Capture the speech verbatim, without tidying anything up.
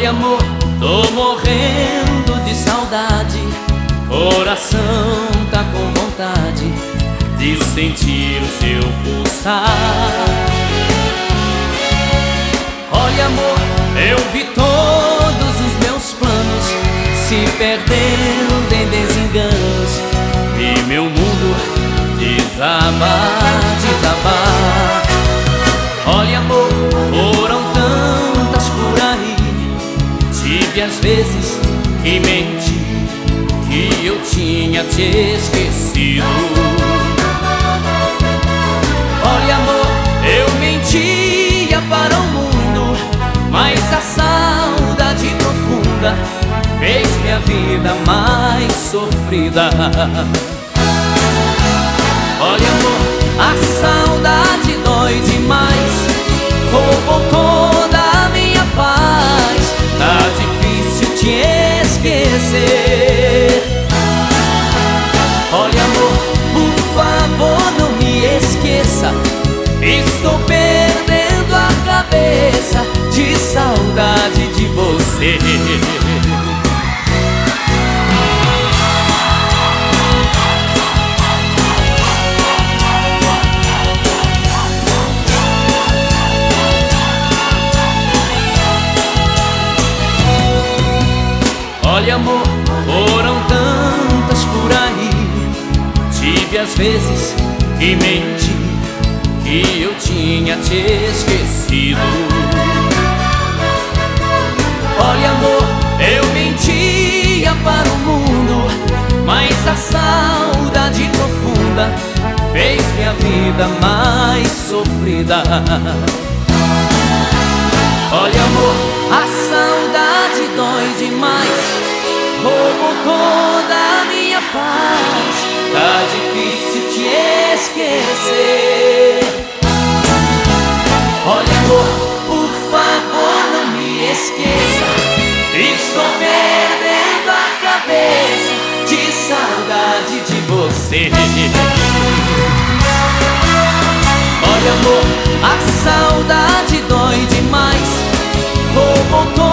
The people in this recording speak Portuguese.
Olha amor, tô morrendo de saudade, coração tá com vontade de sentir o seu pulsar. Olha amor, eu vi todos os meus planos se perdendo em desenganos e meu mundo desabar, desabar. Olha amor, foram tantas por aí, tive às vezes que mentir, que eu tinha te esquecido. Olha amor, eu mentia para o mundo, mas a saudade profunda fez minha vida mais sofrida. Olha amor, a saudade dói demais, roubou toda a minha paz, tá difícil te esquecer. Olha amor, por favor não me esqueça, estou perdendo a cabeça de saudade de você. Olha amor, foram tantas por aí, tive às vezes que mentir, que eu tinha te esquecido. Olha amor, eu mentia para o mundo, mas a saudade profunda fez minha vida mais sofrida. Olha amor, a saudade dói demais, roubou toda a minha paz, tá difícil te esquecer. Olha amor, por favor não me esqueça, estou perdendo a cabeça de saudade de você. Olha amor, a saudade dói demais, roubou toda